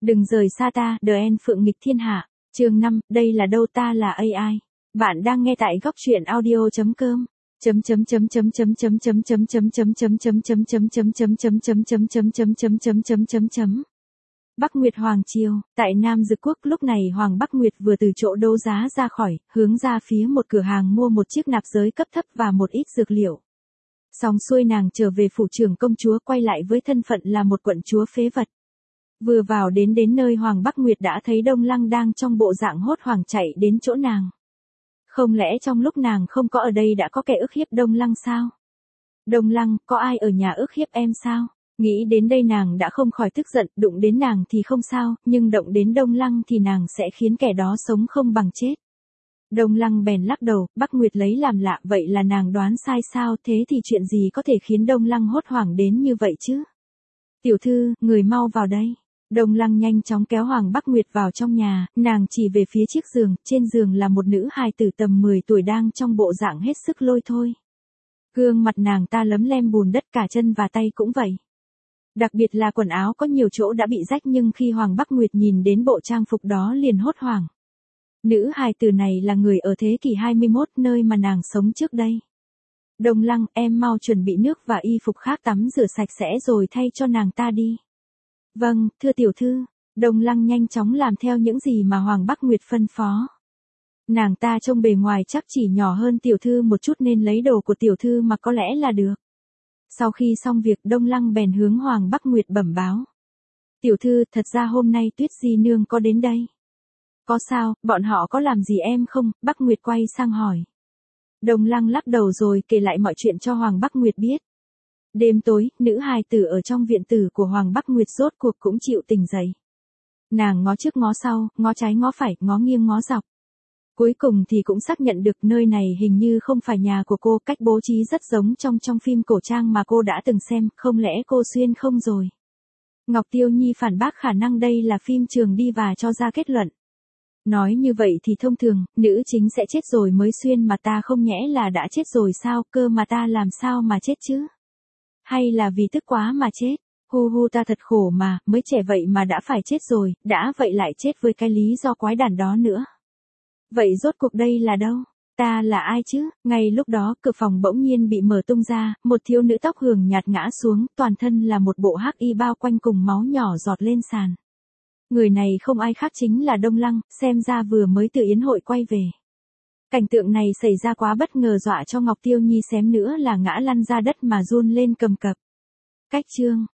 Đừng rời xa ta, The End Phượng nghịch thiên hạ. Chương 5, đây là đâu ta là AI. Bạn đang nghe tại góc truyện audio.com. Bắc Nguyệt Hoàng Triều, tại Nam Dực Quốc lúc này Hoàng Bắc Nguyệt vừa từ chỗ đấu giá ra khỏi, hướng ra phía một cửa hàng mua một chiếc nạp giới cấp thấp và một ít dược liệu. Xong xuôi nàng trở về phủ trưởng công chúa quay lại với thân phận là một quận chúa phế vật. Vừa vào đến nơi Hoàng Bắc Nguyệt đã thấy Đông Lăng đang trong bộ dạng hốt hoảng chạy đến chỗ nàng. Không lẽ trong lúc nàng không có ở đây đã có kẻ ức hiếp Đông Lăng sao? Đông Lăng, có ai ở nhà ức hiếp em sao? Nghĩ đến đây nàng đã không khỏi tức giận, đụng đến nàng thì không sao, nhưng động đến Đông Lăng thì nàng sẽ khiến kẻ đó sống không bằng chết. Đông Lăng bèn lắc đầu, Bắc Nguyệt lấy làm lạ, vậy là nàng đoán sai sao, thế thì chuyện gì có thể khiến Đông Lăng hốt hoảng đến như vậy chứ? Tiểu thư, người mau vào đây. Đông Lăng nhanh chóng kéo Hoàng Bắc Nguyệt vào trong nhà, nàng chỉ về phía chiếc giường, trên giường là một nữ hài tử tầm 10 tuổi đang trong bộ dạng hết sức lôi thôi. Gương mặt nàng ta lấm lem bùn đất, cả chân và tay cũng vậy. Đặc biệt là quần áo có nhiều chỗ đã bị rách, nhưng khi Hoàng Bắc Nguyệt nhìn đến bộ trang phục đó liền hốt hoảng. Nữ hài tử này là người ở thế kỷ 21, nơi mà nàng sống trước đây. Đông Lăng, em mau chuẩn bị nước và y phục khác tắm rửa sạch sẽ rồi thay cho nàng ta đi. Vâng, thưa tiểu thư. Đông Lăng nhanh chóng làm theo những gì mà Hoàng Bắc Nguyệt phân phó. Nàng ta trông bề ngoài chắc chỉ nhỏ hơn tiểu thư một chút nên lấy đồ của tiểu thư mà có lẽ là được. Sau khi xong việc, Đông Lăng bèn hướng Hoàng Bắc Nguyệt bẩm báo. Tiểu thư, thật ra hôm nay Tuyết Di Nương có đến đây. Có sao, bọn họ có làm gì em không? Bắc Nguyệt quay sang hỏi. Đông Lăng lắc đầu rồi kể lại mọi chuyện cho Hoàng Bắc Nguyệt biết. Đêm tối, nữ hài tử ở trong viện tử của Hoàng Bắc Nguyệt rốt cuộc cũng chịu tỉnh dậy. Nàng ngó trước ngó sau, ngó trái ngó phải, ngó nghiêng ngó dọc. Cuối cùng thì cũng xác nhận được nơi này hình như không phải nhà của cô, cách bố trí rất giống trong phim cổ trang mà cô đã từng xem, không lẽ cô xuyên không rồi? Ngọc Tiêu Nhi phản bác khả năng đây là phim trường đi và cho ra kết luận. Nói như vậy thì thông thường, nữ chính sẽ chết rồi mới xuyên mà ta không nhẽ là đã chết rồi sao, cơ mà ta làm sao mà chết chứ? Hay là vì tức quá mà chết? Hu hu, ta thật khổ mà, mới trẻ vậy mà đã phải chết rồi, đã vậy lại chết với cái lý do quái đản đó nữa. Vậy rốt cuộc đây là đâu? Ta là ai chứ? Ngay lúc đó, cửa phòng bỗng nhiên bị mở tung ra, một thiếu nữ tóc hường nhạt ngã xuống, toàn thân là một bộ hắc y bao quanh cùng máu nhỏ giọt lên sàn. Người này không ai khác chính là Đông Lăng, xem ra vừa mới từ yến hội quay về. Cảnh tượng này xảy ra quá bất ngờ, dọa cho Ngọc Tiêu Nhi xém nữa là ngã lăn ra đất mà run lên cầm cập. Cách chương